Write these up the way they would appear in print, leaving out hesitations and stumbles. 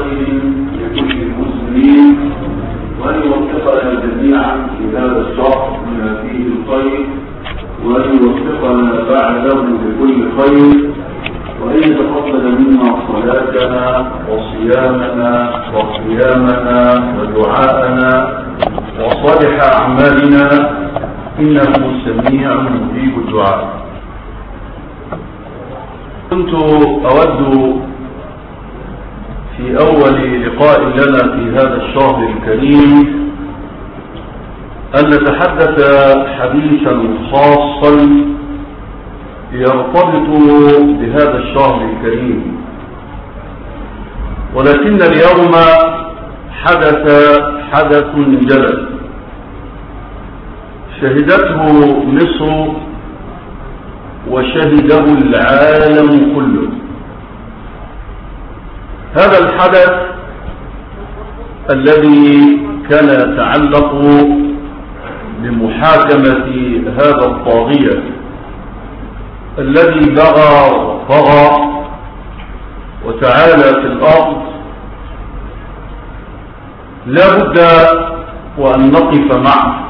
خير لكل المسلمين، وأن يوفقنا جميعا في هذا الشهر بما فيه الخير، وأن يوفقنا بعده بكل خير، وأن يتقبل منا صلاتنا وصيامنا وقيامنا ودعاءنا وصالح أعمالنا، إنه سميع مجيب الدعاء. كنت أود في أول لقاء لنا في هذا الشهر الكريم أن نتحدث حديثا خاصا يرتبط بهذا الشهر الكريم، ولكن اليوم حدث جلل شهدته مصر وشهده العالم كله. هذا الحدث الذي كان يتعلق بمحاكمة هذا الطاغية الذي بغى وطغى وتعالى في الأرض، لا بد وأن نقف معه.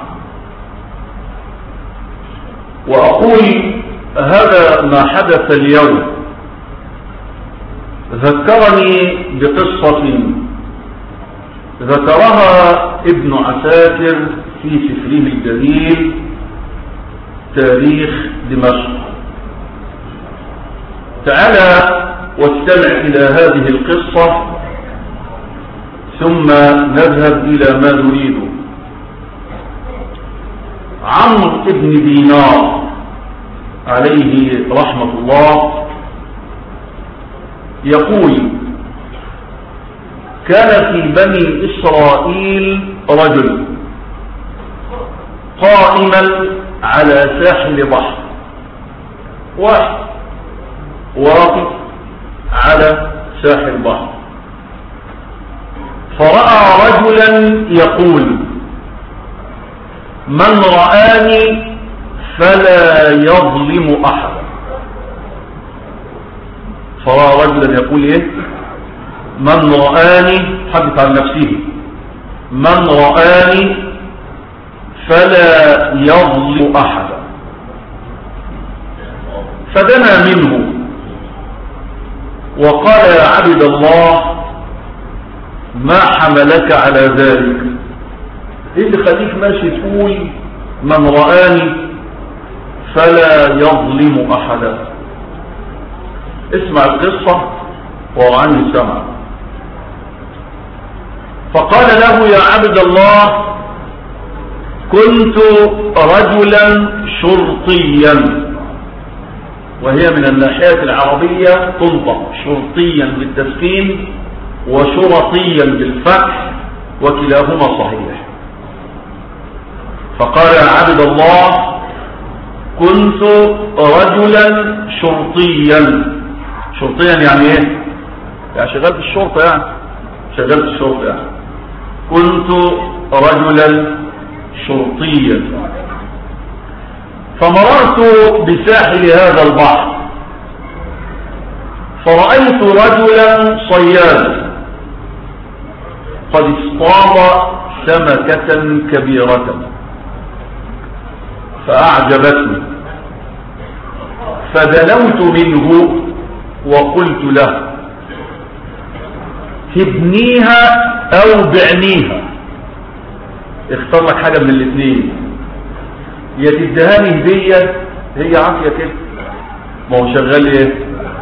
وأقول هذا ما حدث اليوم ذكرني بقصة ذكرها ابن عساكر في سفره الجليل تاريخ دمشق. تعالى واستمع إلى هذه القصة ثم نذهب إلى ما نريد. عمرو بن دينار عليه رحمة الله يقول: كان في بني إسرائيل رجل قائما على ساحل بحر، واحد واقف على ساحل بحر، فرأى رجلا يقول: من رآني فلا يظلم أحدا. فرأى رجلا يقول إيه؟ من رآني، حدث عن نفسه، من رآني فلا يظلم أحدا. فدنا منه وقال: يا عبد الله، ما حملك على ذلك؟ ايه اللي خليك ماشي تقول من رآني فلا يظلم أحدا؟ اسمع القصة وعني سمع. فقال له: يا عبد الله، كنت رجلا شرطيا، وهي من الناحية العربية تنطق شرطيا بالتسكين وشرطيا بالفتح، وكلاهما صحيح. فقال: يا عبد الله، كنت رجلا شرطيا. شرطيا يعني ايه؟ يعني شغال في الشرطة، يعني شغال في الشرطة يعني. كنت رجلا شرطيا، فمررت بساحل هذا البحر فرأيت رجلا صيادا قد اصطاد سمكة كبيرة فأعجبتني، فدنوت منه وقلت له: هبنيها أو بعنيها، اختار لك حاجة من الاثنين، يا تدهاني هدية، هي عافية كده، ما هو شغال ايه؟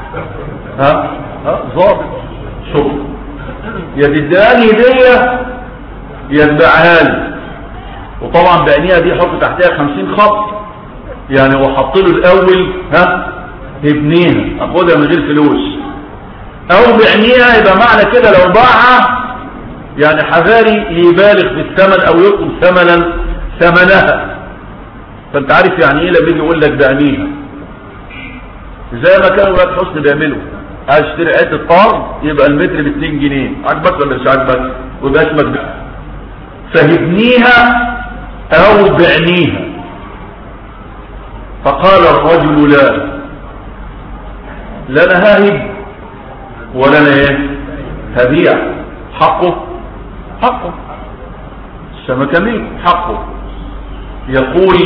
ضابط شوف، يا تدهاني هدية يا تبيعها لي. وطبعا بعنيها دي حط تحتها 50 خط، يعني هو حط له الاول هبنيها، اخدها من غير فلوس، او بعنيها يبقى معنى كده لو باعها يعني حذاري يبالغ في الثمن او يطلب ثمنها. فانت عارف يعني ايه لما يجي يقول لك بعنيها، زي ما كانوا ولاد حسن بيعملوا، عايز تشتري حته ارض يبقى المتر ب2 جنيه، عجبك ولا مش عجبك؟ ويبقى اسمك فهبنيها او بعنيها. فقال الرجل: لا انا هاهب ولا انا ايه هبيع، حقه السمكة ملك حقه. يقول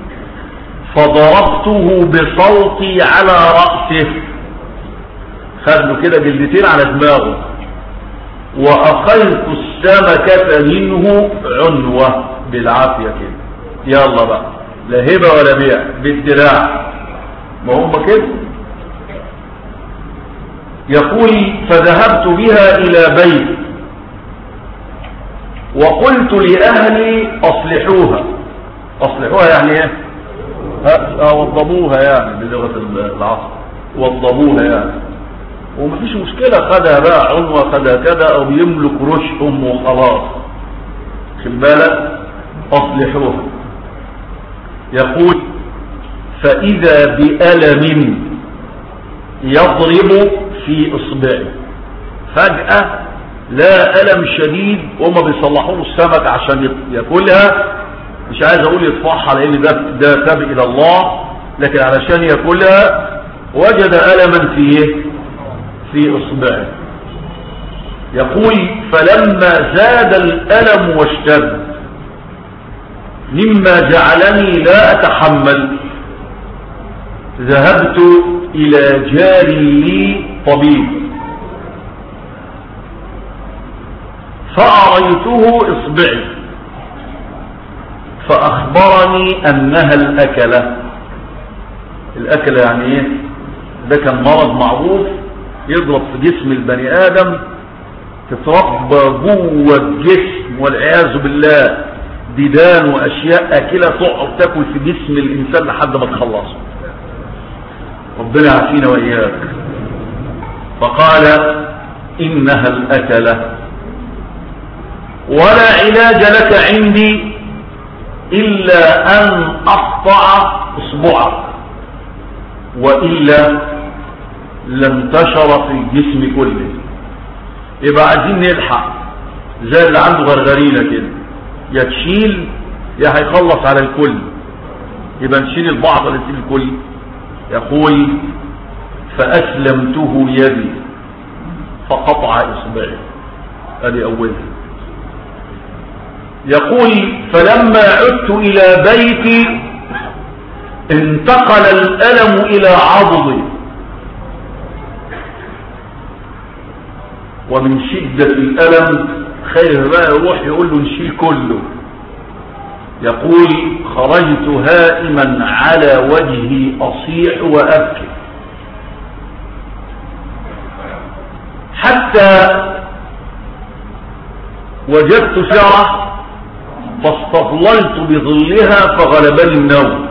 فضربته بصوتي على رأسه، خد له كده جلدتين على دماغه، وأخذت السمكة منه عنوة بالعافية كده، يلا بقى لا هبة ولا بيع بالدراع، ما هم كده. يقول فذهبت بها إلى بيت وقلت لأهلي أصلحوها يعني ايه؟ وضبوها يعني بلغة العصر، وضبوها يعني، ومفيش مشكلة، خدها بقى عنوة خدها كذا او يملك رشهم وخلاص، خد بالك، أصلحوها. يقول فإذا بألم يضرب في إصبعه، فجأة لا ألم شديد، وهم بيصلحوا له السمك عشان ياكلها، مش عايز اقول يطفحها لان ده تاب الى الله، لكن علشان ياكلها وجد ألما في إصبعه. يقول فلما زاد الألم واشتد مما جعلني لا أتحمل ذهبت إلى جار لي طبيب فأريته إصبعي فأخبرني أنها الأكلة يعني إيه؟ ده كان مرض معروف يضرب في جسم البني آدم، تتربى جوه الجسم والعياذ بالله ديدان وأشياء أكلة تقعد تاكل في جسم الإنسان لحد ما تخلصه، ربنا يعافينا وإياك. فقال إنها الأكلة ولا علاج لك عندي إلا أن أقطع إصبعك وإلا لم تشر في الجسم كله. يبقى عايزين نلحق زي اللي عنده غرغرينة كده، يا تشيل يا هيخلص على الكل، يبقى نشيل البعض ولا نشيل الكل. يقول فأسلمته يدي فقطع إصبعي، هذه أولها. يقول فلما عدت إلى بيتي انتقل الألم إلى عضدي، ومن شدة الألم خير بقى يروح يقول له نشيل كله. يقول خرجت هائما على وجهي أصيح وأبكي حتى وجدت شجرة فاستظللت بظلها فغلبني النوم،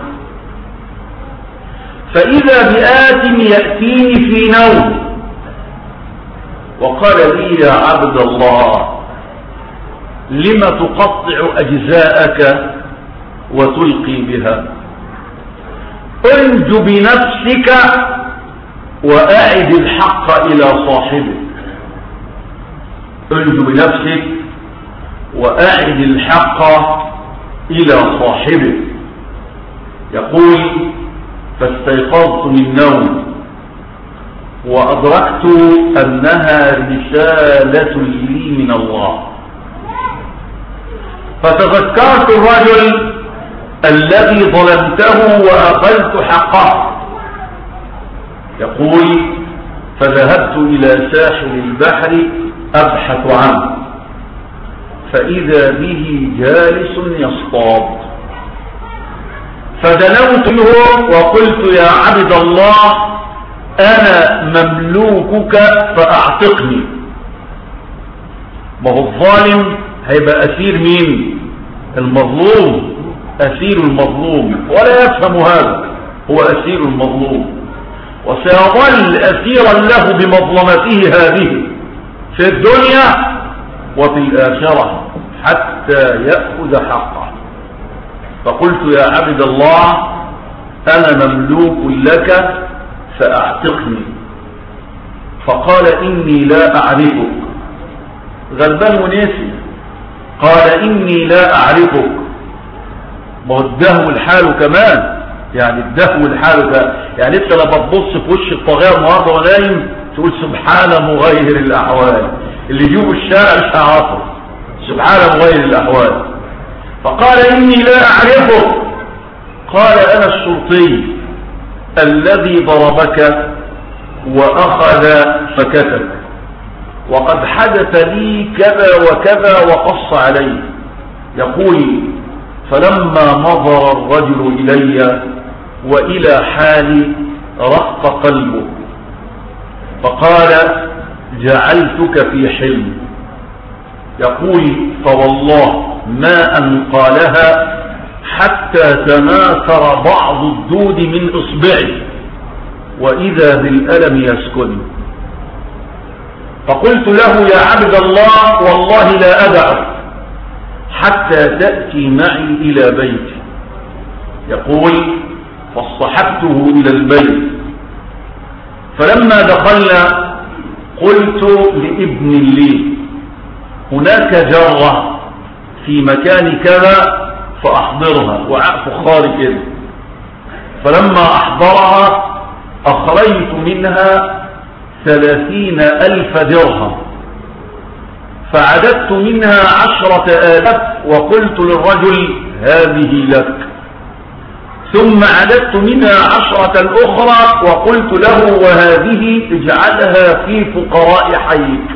فإذا بآت يأتيني في نوم وقال لي يا عبد الله لم تقطع أجزاءك وتلقي بها؟ انج بنفسك وأعد الحق إلى صاحبه. انج بنفسك وأعد الحق إلى صاحبه. يقول فاستيقظت من النوم وأدركت أنها رسالة لي من الله، فتذكرت الرجل الذي ظلمته وأخذت حقه. يقول فذهبت إلى ساحل البحر أبحث عنه فإذا به جالس يصطاد، فدنوت منه وقلت يا عبد الله أنا مملوكك فأعتقني. ما هو الظالم هيبقى أسير مين؟ المظلوم، أسير المظلوم، ولا يفهم هذا، هو أسير المظلوم وسيظل أسيرا له بمظلمته هذه في الدنيا وفي الآخرة حتى يأخذ حقه. فقلت يا عبد الله أنا مملوك لك فأعتقني. فقال إني لا أعرفك، غلبان ونسي، قال إني لا أعرفك. ما هو الدهو الحال كمان، يعني الدهو الحال يعني انت لما تبص في وش الطغير النهارده ونايم تقول سبحان مغير الأحوال، اللي يجيبوا الشارع مش هيعرفه، سبحان مغير الأحوال. فقال إني لا أعرفه. قال أنا الشرطي الذي ضربك وأخذ فكتك، وقد حدث لي كذا وكذا وقص علي. يقول فلما نظر الرجل إلي وإلى حالي رق قلبه، فقال جعلتك في حلم. يقول فوالله ما أن قالها حتى تناثر بعض الدود من إصبعي وإذا بالألم يسكن. فقلت له يا عبد الله والله لا أدعك حتى تأتي معي إلى بيتي. يقول فاصطحبته إلى البيت، فلما دخلنا قلت لابن لي هناك جرة في مكان كذا فأحضرها، وعاء فخار كده. فلما أحضرها أخرجت منها 30,000 درهم، فعددت منها 10,000 وقلت للرجل هذه لك، ثم عددت منها 10 أخرى وقلت له وهذه اجعلها في فقراء حيك.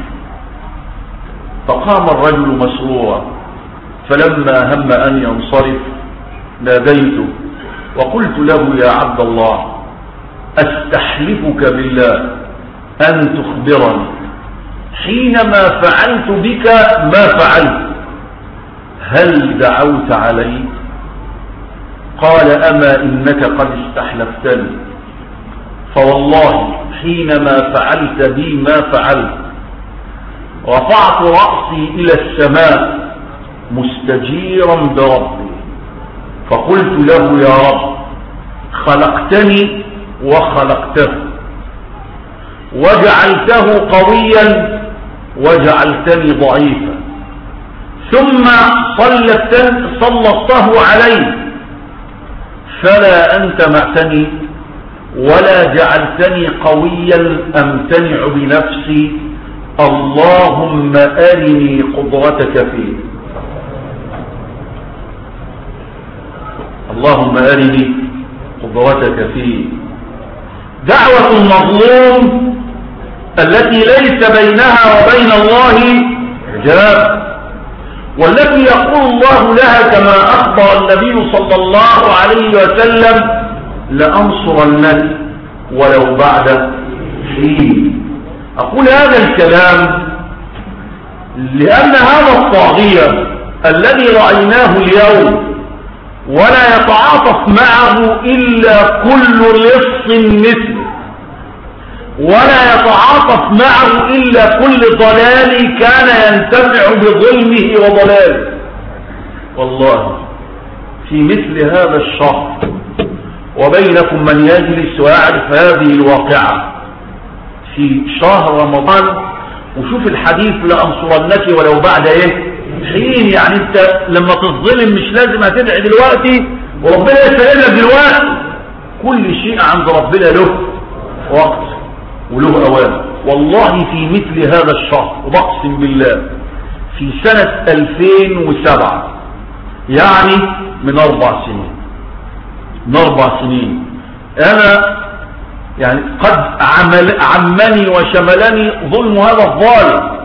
فقام الرجل مسرورا، فلما هم أن ينصرف ناديته وقلت له يا عبد الله أستحلفك بالله أن تخبرني حينما فعلت بك ما فعلت هل دعوت علي؟ قال أما إنك قد استحلفتني، فوالله حينما فعلت بي ما فعلت رفعت رأسي إلى السماء مستجيرا بربي، فقلت له يا رب خلقتني وخلقته، وجعلته قويا وجعلتني ضعيفا، ثم سلطته علي، فلا أنت معتني ولا جعلتني قويا أمتنع بنفسي، اللهم أرني قدرتك فيه. اللهم أرني قدرتك فيه. دعوة المظلوم التي ليس بينها وبين الله حجاب، والتي يقول الله لها كما أخبر النبي صلى الله عليه وسلم لأنصرنك ولو بعد حين. أقول هذا الكلام لأن هذا الطاغية الذي رأيناه اليوم ولا يتعاطف معه إلا كل لص مثله، ولا يتعاطف معه إلا كل ضلال كان ينتفع بظلمه وضلاله. والله في مثل هذا الشهر وبينكم من يجلس ويعرف هذه الواقعة في شهر رمضان، وشوف الحديث لأنصرنك ولو بعد حين. يعني انت لما تظلم مش لازم هتدعي دلوقتي وربنا يسلم لك دلوقتي، كل شيء عند ربنا له وقت وله اوان. والله في مثل هذا الشهر وبقسم بالله في سنة 2007 يعني من 4 سنين، من 4 سنين انا يعني قد عمني وشملني ظلم هذا الظالم،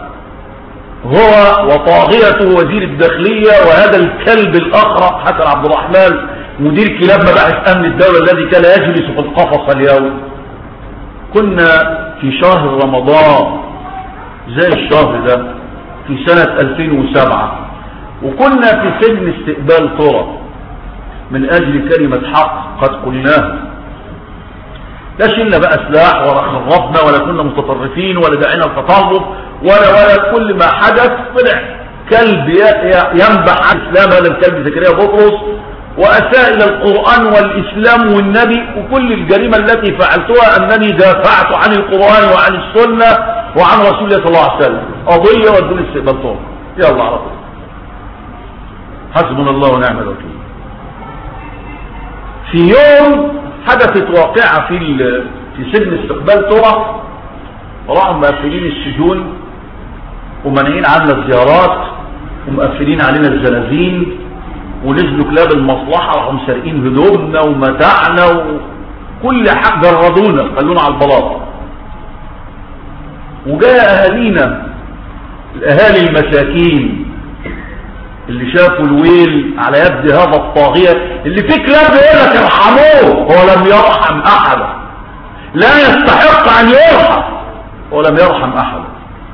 هو وطاغيته وزير الداخلية وهذا الكلب الأخرق حسن عبد الرحمن مدير كلاب مباحث أمن الدولة الذي كان يجلس في القفص اليوم. كنا في شهر رمضان زي الشهر ده في سنة 2007، وكنا في سجن استقبال طرق من أجل كلمة حق قد قلناها. لا شلنا بقى سلاح ولا خربنا ولا كنا متطرفين ولا دعينا التطرف ولا كل ما حدث طلع كلب ينبح عن الإسلام، هذا الكلب زكريا بطرس، وأساء إلى القرآن والإسلام والنبي، وكل الجريمة التي فعلتها أنني دافعت عن القرآن وعن السنة وعن رسول الله صلى الله عليه وسلم. قضية ودول استقبال طرق، يلا على طول، حسبنا الله ونعم الوكيل. في يوم حدثت واقعة في سجن استقبال طرق، راحوا مقفلين السجون ومانعين عنا الزيارات ومقفلين علينا الزنازين، ونزلوا كلاب المصلحة وهم سارقين هدومنا ومتاعنا وكل حاجة، جردونا خلونا على البلاط. وجاء أهالينا، الأهالي المساكين اللي شافوا الويل على يد هذا الطاغية اللي فيه كلاب يقول لك ارحموه، هو لم يرحم أحدا، لا يستحق أن يرحم ولم يرحم أحدا.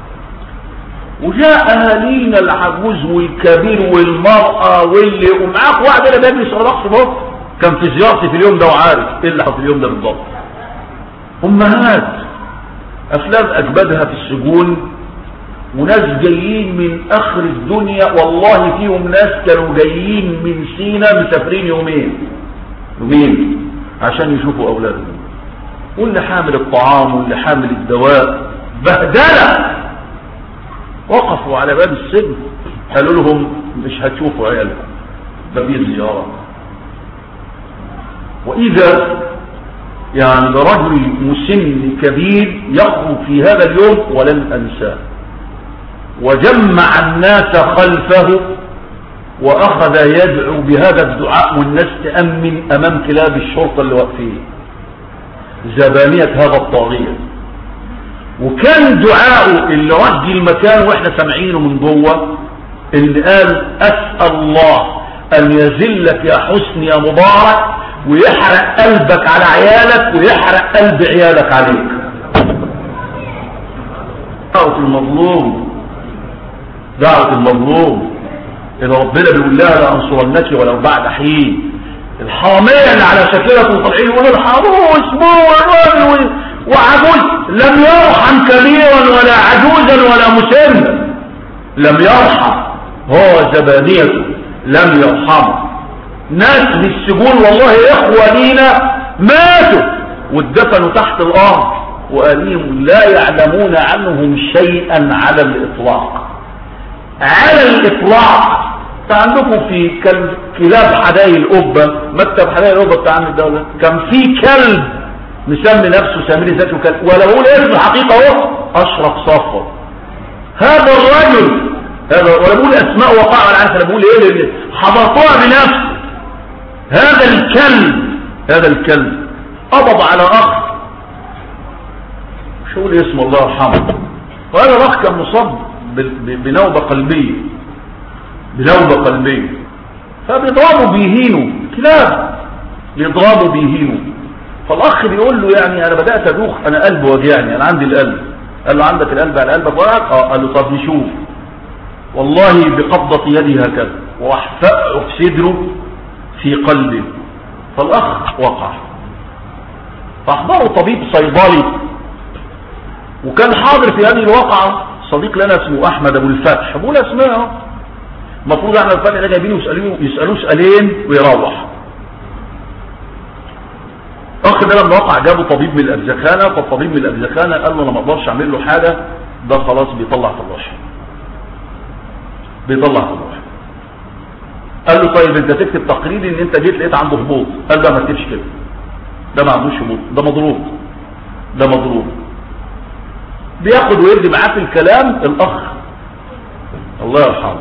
وجاء أهالينا العجوز والكبير والمرأة واللي ومعاك واحد اللي بيجلس على رأس بط، كان في زيارتي في اليوم ده وعارف ايه اللي حصل في اليوم ده بالضبط. أمهات أفلام أجبادها في السجون، وناس جايين من آخر الدنيا، والله فيهم ناس كانوا جايين من سينا مسافرين يومين عشان يشوفوا أولادهم، واللي حامل الطعام واللي حامل الدواء بهدلة. وقفوا على باب السجن قالوا لهم مش هتشوفوا عيالكم، ده في زيارة. وإذا يعني برجل مسن كبير يخرج في هذا اليوم ولن أنساه، وجمع الناس خلفه وأخذ يدعو بهذا الدعاء، والناس تأمن أمام كلاب الشرطة اللي واقفين زبانية هذا الطاغية. وكان دعاؤه اللي رج المكان واحنا سامعينه من جوه، اللي قال أسأل الله أن يذلك يا حسن يا مبارك، ويحرق قلبك على عيالك ويحرق قلب عيالك عليك. دعوة المظلوم، دعوة المظلوم إذا ربنا بيقول لها لأنصرنك ولو بعد حين. الحرامية اللي على شكلك وطالعين يقولوا الحروس والراجل وعجوز، لم يرحم كبيرا ولا عجوزا ولا مسنا، لم يرحم، هو زبانيته لم يرحم. ناس في السجون والله إخوة لينا ماتوا واتدفنوا تحت الأرض وأهليهم لا يعلمون عنهم شيئا على الإطلاق، على الإطلاق. عندكم في كلاب حدائق القبة، مكتب حدائق القبة بتاع الدولة، كان في كلب مسمي نفسه سمير ذاتي كلب، ولا بقول اسم حقيقة اهو، أشرف صفر. هذا الرجل هذا، ولا بقول أسماء وقع ولا عارف، أنا بقول إيه حضرتوها بنفسه. هذا الكلب قبض على أخ، شو اللي اسمه الله يرحمه، وهذا الأخ كان مصاب بنوبة قلبية، فبيضربوا بيهينوا كلاب، بيضربوا بيهينوا. فالأخ بيقول له يعني أنا بدأت أدوخ، أنا قلبي وجعني، أنا عندي القلب. قال له عندك القلب على قلبك وقعك؟ قال له طب نشوف. والله بقبضة يدي هكذا واحفأه في صدره في قلبه. فالأخ وقع، فأحضره طبيب صيدلي، وكان حاضر في هذه الواقعة صديق لنا اسمه أحمد أبو الفتح، بقول اسمه المفروض احنا الفتح ده جايبينه يسألوه سؤالين ويروح. اخ ده لما وقع جابوا طبيب من الأجزخانة، فالطبيب من الأجزخانة قال له انا ما اقدرش اعمل له حاجة، ده خلاص بيطلع في الروح. قال له طيب انت تكتب تقرير ان انت جيت لقيت عنده هبوط. قال له ما تكتبش كده، ده ما عندوش هبوط، ده مضروب. بياخد ويرد معاه في الكلام. الاخ الله يرحمه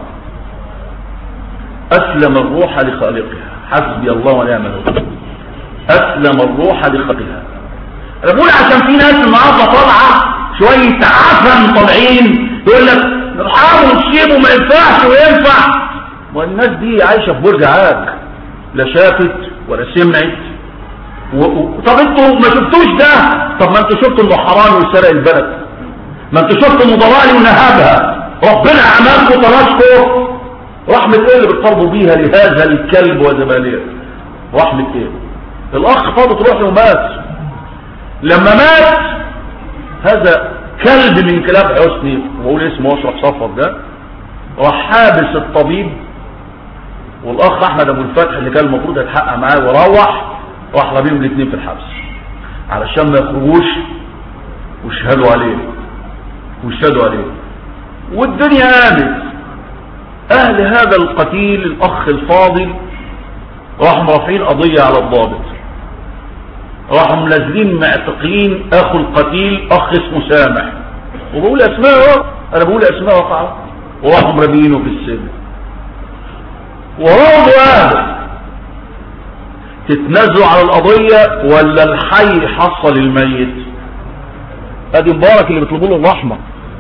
اسلم الروح لخالقها، حسبي الله ونعم الوكيل، اسلم الروح لخالقها. انا بقول عشان في ناس النهارده طالعه شويه عفن طالعين يقول لك نرحمه ونسيبه ما ينفعش وينفع، والناس دي عايشه في برج عاج، لا شافت ولا سمعت. طب انتوا ما شفتوش ده؟ طب ما انتوا شفتوا انه حرامي وسرق البلد، ما انتوا شفتوا انه ضلالي ونهبها، ربنا عملكم طلاشكم. رحمة ايه اللي بتطلبوا بيها لهذا الكلب وزباليه؟ رحمة ايه؟ الاخ فاضت روحه ومات. لما مات هذا كلب من كلاب حسني، وقول اسمه اشرف صفر ده، راح حابس الطبيب والاخ احمد ابو الفتح اللي كان المفروض يتحقق معاه وراح رميهم الاثنين في الحبس علشان ما يخرجوش ويشهدوا عليه. والدنيا قامت. اهل هذا القتيل الاخ الفاضل راحوا رافعين قضية على الضابط، راحوا منزلين معتقلين اخو القتيل اخ اسمه سامح، وبقول اسماءه انا بقول اسماء وقعت وراحوا مرمينه في السجن. وراضوا تتنازلوا على القضية ولا الحي حصل الميت؟ ادي مبارك اللي بيطلبوا له الرحمة.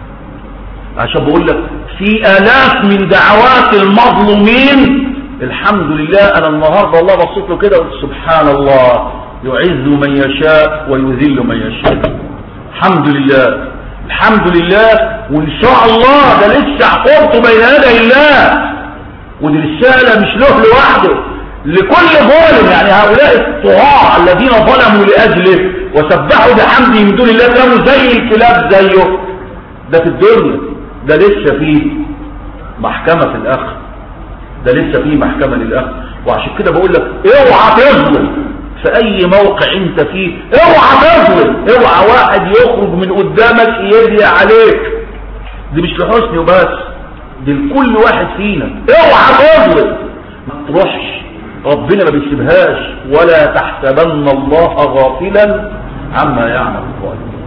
عشان بقول لك في آلاف من دعوات المظلومين. الحمد لله انا النهاردة والله بصيت له كده وقلت سبحان الله، يعز من يشاء ويذل من يشاء. الحمد لله الحمد لله. وان شاء الله ده لسه عقوبته بين يدي الله، ودي رسالة مش له لوحده، لكل ظالم. يعني هؤلاء الطغاة الذين ظلموا لأجله وسبحوا بحمده من دون الله كانوا زي الكلاب زيه. ده في الدنيا، ده لسه فيه محكمة في الآخر، ده لسه فيه محكمة للآخر. وعشان كده بقول لك اوعى تظلم في اي موقع انت فيه، اوعى تظلم، اوعى واحد يخرج من قدامك يدعي عليك. دي مش لحسني وبس، دي لكل واحد فينا. اوعى تظلم، ما تروحش، ربنا ما بيسيبهاش. ولا تحسبن الله غافلا عما يعمل الظالمون.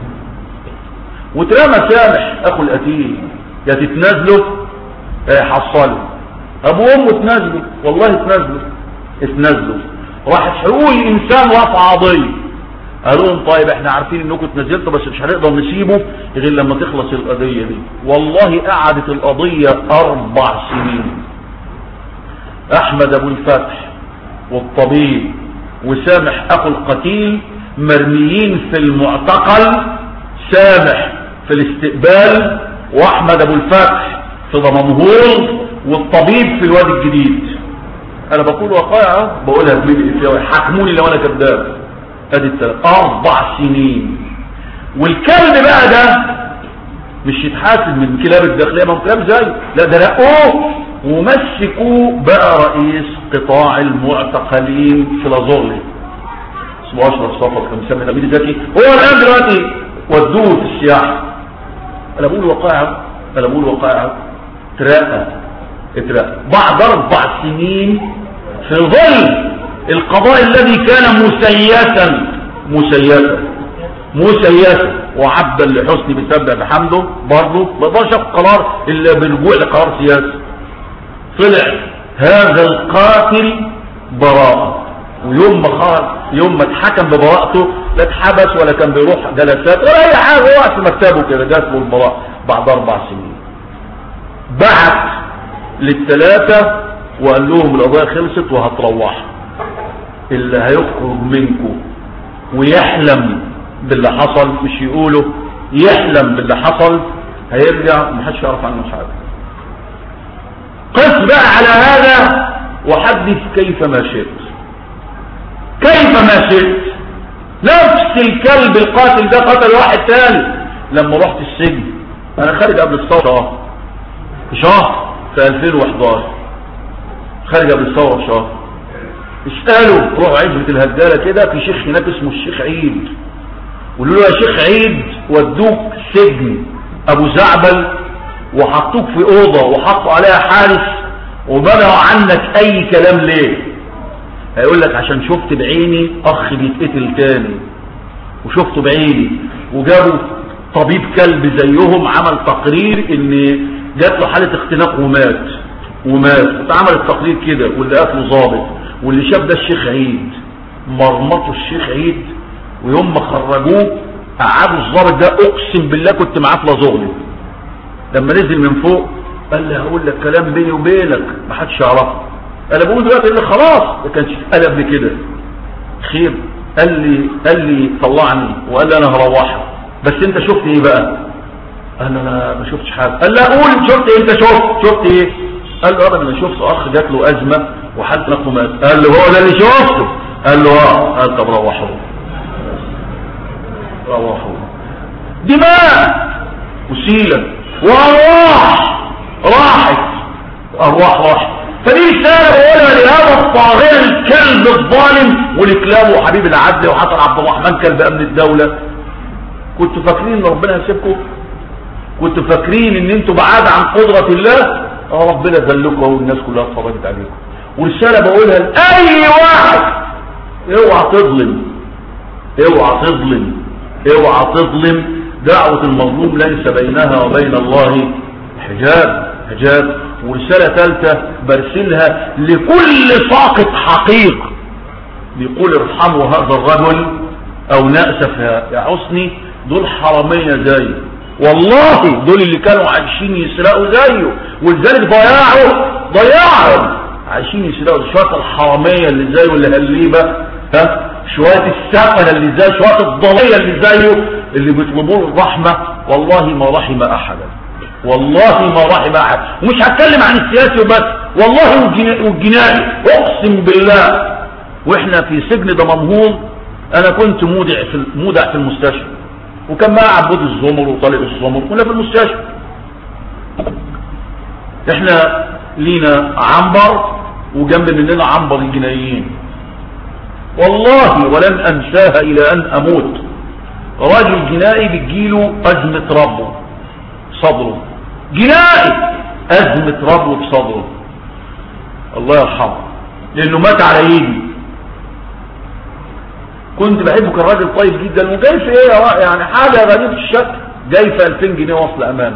وترمى سامح اخو القتيل، يا تتنازلوا حصلوا. ابو امه تنازلوا، والله اتنازلوا. راحت حقوق الانسان رفع قضيه، قالوا لهم طيب احنا عارفين انكم اتنازلتوا بس مش هنقدر نسيبه غير لما تخلص القضيه دي. والله قعدت القضيه 4 سنين. احمد ابو الفتح والطبيب وسامح اخو القتيل مرميين في المعتقل، سامح في الاستقبال واحمد ابو الفتح في ضمنهور والطبيب في الوادي الجديد. انا بقول وقائع بقولها بملء حكموني لو انا كذاب. ادي 4 سنين. والكلب بقى ده مش يتحاسب من كلاب الداخليه، ما هو كلاب زي، لا ده رقوه ومسكوه بقى رئيس قطاع المعتقلين في لازورلي، اسمه اشرف صفر، كان مسمي نبيل زكي. هو الان دلوقتي ودوه في السياحه. انا بقول وقائع اترقى بعد 4 سنين في ظل القضاء الذي كان مسيسا وعبدا لحسني بسبب بحمده. برضه ما يقدرش ياخد قرار الا بالرجوع لقرار سياسي. طلع هذا القاتل براءة، ويوم ما اتحكم ببراءته لا اتحبس ولا كان بيروح جلسات ولا اي حاجه، هو قاعد في مكتبه كده جات له البراءة بعد 4 سنين. بعت لل3 وقال لهم القضايا خلصت وهتروحوا. اللي هيخرج منكم ويحلم باللي حصل، مش يقولوا يحلم باللي حصل، هيرجع ومحدش يعرف عنه حاجه. قس بقى على هذا وحدث كيفما شئت. نفس الكلب القاتل ده قتل واحد تاني لما رحت السجن. انا خارج قبل الثوره شهر في 2011، خارج قبل الثوره شهر. اسألوا، روحوا عزبة الهدالة كده، في شيخ هناك اسمه الشيخ عيد، قولوا له يا شيخ عيد ودوك سجن ابو زعبل وحطوك في اوضة وحطوا عليها حارس وبنوا عنك اي كلام ليه؟ هيقول لك عشان شفت بعيني اخ بيتقتل تاني وشفته بعيني، وجابوا طبيب كلب زيهم عمل تقرير ان جات له حالة اختناق ومات اتعمل التقرير كده، واللي قتله ظابط، واللي شاف ده الشيخ عيد. مرمطوا الشيخ عيد، ويوم ما خرجوه قعدوا الظابط ده، اقسم بالله كنت معاه في لازورلي، لما نزل من فوق قال لي هقول لك كلام بيني وبينك ما حدش يعرفه. انا بقول دلوقتي اللي خلاص ما كانش اتقال قبل كده خير. قال لي طلعني وقال لي انا هروحك، بس انت شفت ايه بقى؟ قال له انا ما شفتش حاجه. قال له قول شفت ايه؟ انت شفت ايه؟ قال له انا شفت اخ جات له ازمه وحد نقه مات. قال له هو ده اللي شفته؟ قال له اه. قال طب روحوا دماء وسيله راحت. فدي رساله بقولها لهذا الطاغيه الكلب الظالم والكلاب وحبيب العدل وحسن عبد الرحمن كلب امن الدوله. كنتوا فاكرين ان ربنا هيسيبكم؟ كنتوا فاكرين ان انتوا بعاد عن قدره الله؟ ربنا ذلكم والناس كلها اتفرجت عليكم. ورساله بقولها لاي واحد، اوعى تظلم. دعوة المظلوم ليس بينها وبين الله حجاب. ورسالة ثالثة برسلها لكل ساقط حقيق، بيقول ارحموا هذا الرجل او نأسف يا حسني، دول حرامية زيه، والله دول اللي كانوا عايشين يسرقوا زيه، ولذلك ضيعوا عايشين يسرقوا. شوية الحرامية اللي زيه اللي هالليبة، شوية السفنة اللي زيه، شوية الضلية اللي زيه اللي بيطلبوا الرحمة، والله ما رحم احدا، والله ما رحم احد. ومش هتكلم عن السياسي وبس، والله والجنائي، اقسم بالله. واحنا في سجن دمنهور انا كنت مودع في المستشفى، وكان معي عبود الزمر وطالب الزمر، كنا في المستشفى. احنا لينا عنبر وجنب مننا عنبر الجنائيين، والله ولن انساها الى ان اموت. راجل جنائي بتجيله ازمة ربه صدره، جنائي ازمة ربه بصدره، الله يرحمه، لانه مات على ايدي. كنت بحبه، كان راجل طيب جدا، وجاي في ايه يعني حاجة غريبة الشكل، جاي في 2000 جنيه وصل امانه.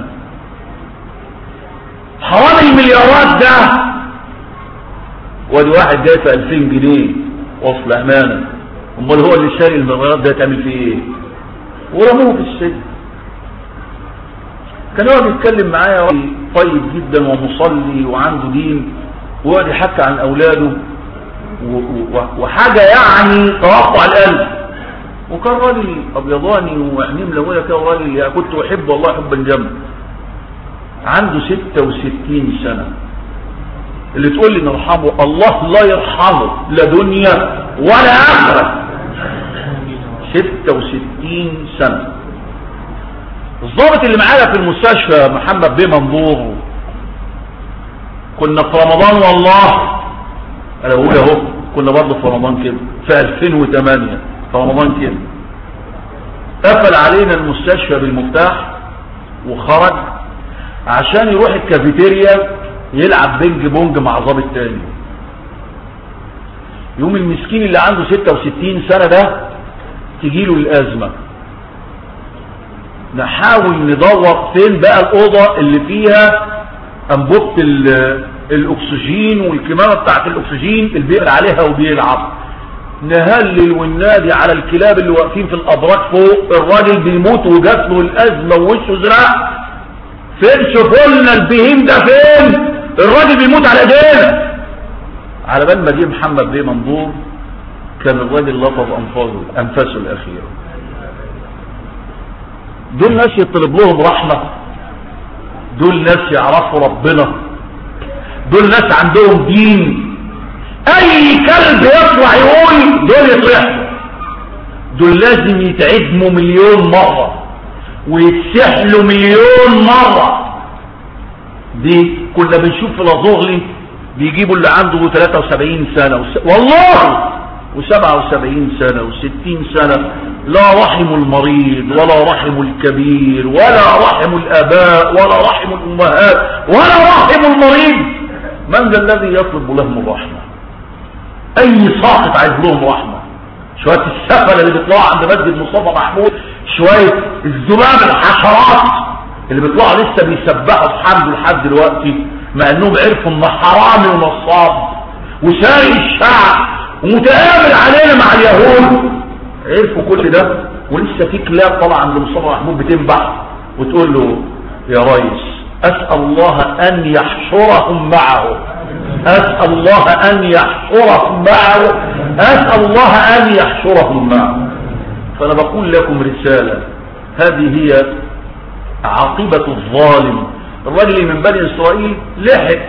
حرام المليارات ده، وادي واحد جاي في 2000 جنيه وصل امانه، امال هو اللي شاري المليارات ده تعمل فيه ايه؟ ورموه في السجن. كان هو بيتكلم معايا راجل طيب جدا ومصلي وعنده دين، وقعد يحكي عن اولاده وحاجة يعني توقع القلب. وكان راجل ابيضاني وعينيه ملونه كده، وراجل كنت احبه والله حبا جما، عنده 66 سنة. اللي تقول لي نرحمه، الله لا يرحمه لا دنيا ولا آخرة. 66 سنة. الضابط اللي معايا في المستشفى محمد بيه منظور، كنا في رمضان، والله انا بقول اهو، كنا برضه في رمضان كده في 2008 في رمضان كده، قفل علينا المستشفى بالمفتاح وخرج عشان يروح الكافيتيريا يلعب بينج بونج مع ضابط تاني. يوم المسكين اللي عنده 66 سنة ده تجيله الأزمة. نحاول ندور فين بقى الأوضة اللي فيها أنبوبة الأكسجين والكمامة بتاعت الأكسجين اللي بيقل عليها وبيلعب. نهلل والنادي على الكلاب اللي واقفين في الأبراج فوق، الراجل بيموت وجات له الأزمة ووشه زرق. فين شوفوا لنا البهيم ده فين؟ الراجل بيموت على ايدينا. على بال ما جه محمد بيه منظور كان الراجل لفظ انفاسه الاخيره. دول ناس يطلب لهم رحمه، دول ناس يعرفوا ربنا، دول ناس عندهم دين. اي كلب يطلع يقول دول يطلعوا، دول لازم يتعدموا مليون مره ويتسحلوا مليون مرة. دي كنا بنشوف في الأزغلي بيجيبوا اللي عنده 73 سنة والله و77 سنة و60 سنة، لا رحم المريض ولا رحم الكبير ولا رحم الآباء ولا رحم الأمهات ولا رحم المريض. من ذا الذي يطلب لهم الرحمة؟ أي ساقط عايز لهم رحمة. شوية السفلة اللي بيطلعوا عند مسجد مصطفى محمود، شوية الذباب الحشرات اللي بيطلعوا لسه بيسبحوا الحمد لحد دلوقتي، مع انهم عرفوا ان حرامي ونصاب وسارق الشعب ومتآمر علينا مع اليهود، عرفوا كل ده. ولسه في كلاب طالعه عند مصطفى محمود بتنبح وتقول له يا ريس اسأل الله ان يحشرهم معه، اسأل الله ان يحشرهم معه، اسأل الله ان يحشرهم معه. فأنا بقول لكم رسالة، هذه هي عاقبة الظالم. الرجل من بني إسرائيل لحق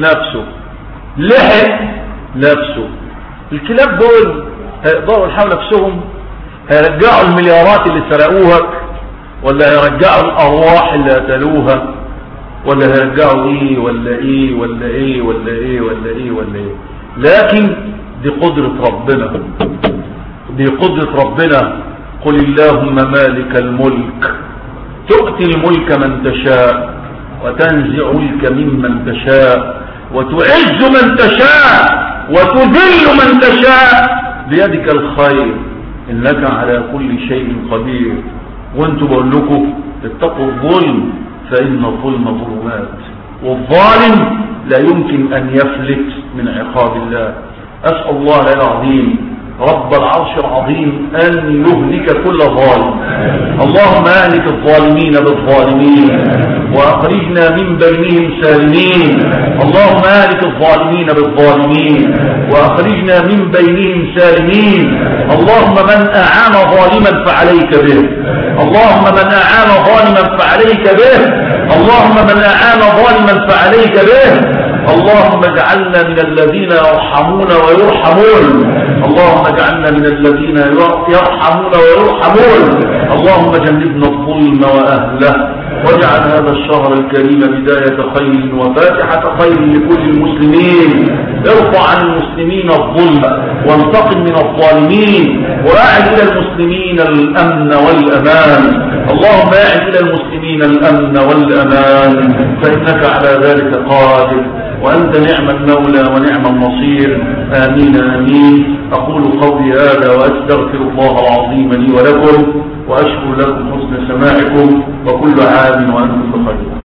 نفسه. الكلاب دول هيقدروا يحاولوا نفسهم؟ هيرجعوا المليارات اللي سرقوها، ولا هيرجعوا الأرواح اللي قتلوها، ولا هيرجعوا ايه ولا ايه ولا ايه ولا ايه ولا ايه ولا ايه؟ لكن دي قدرة ربنا، دي قدرة ربنا. قل اللهم مالك الملك تؤتي الملك من تشاء وتنزع الملك ممن تشاء وتعز من تشاء وتذل من تشاء بيدك الخير إنك على كل شيء قدير. وانتوا بقول لكم اتقوا الظلم فإن الظلم ظلمات، والظالم لا يمكن أن يفلت من عقاب الله. أسأل الله العظيم رب العرش العظيم أن يهلك كل ظالم. اللهم أهلك الظالمين بالظالمين وأخرجنا من بينهم سالمين. اللهم أهلك الظالمين بالظالمين وأخرجنا من بينهم سالمين. اللهم من أعان ظالما فعليك به، اللهم من أعان ظالما فعليك به، اللهم من أعان ظالما فعليك به. اللهم اجعلنا من الذين يرحمون ويرحمون، اللهم اجعلنا من الذين يرحمون ويرحمون. اللهم جنبنا الظلم وأهله، واجعل هذا الشهر الكريم بداية خير وفاتحة خير لكل المسلمين. ارفع عن المسلمين الظلم وانتقم من الظالمين، واعد إلى المسلمين الأمن والأمان. اللهم اعد إلى المسلمين الأمن والأمان، فإنك على ذلك قادر، وأنت نعم المولى ونعم النصير. آمين آمين. أقول قولي هذا وأستغفر الله العظيم لي ولكم، وأشكر لكم حسن سماعكم، وكل عام وأنتم بخير.